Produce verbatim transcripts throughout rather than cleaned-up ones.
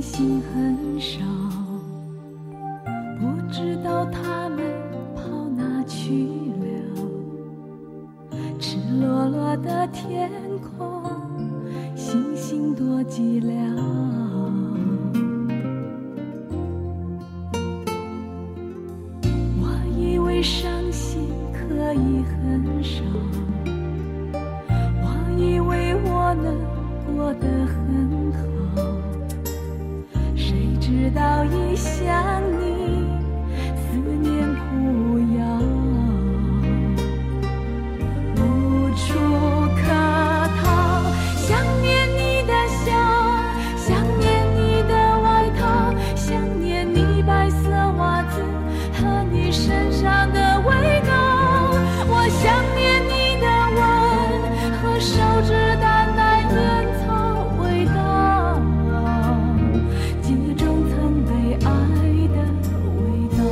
星很少，不知道他们跑哪去了。赤裸裸的天空，星星多寂寥。我以为伤心可以很少，我以为我能过得很好，谁知道一想你，思念苦药，无处可逃。想念你的笑，想念你的外套，想念你白色袜子和你身上的味道。我想念你的吻和烧制淡淡烟草味道，记忆中曾被爱的味道。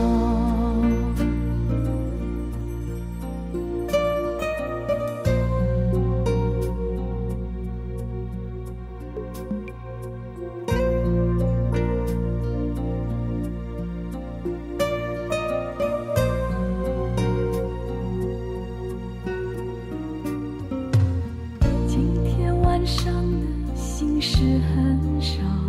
今天晚上的心事很少，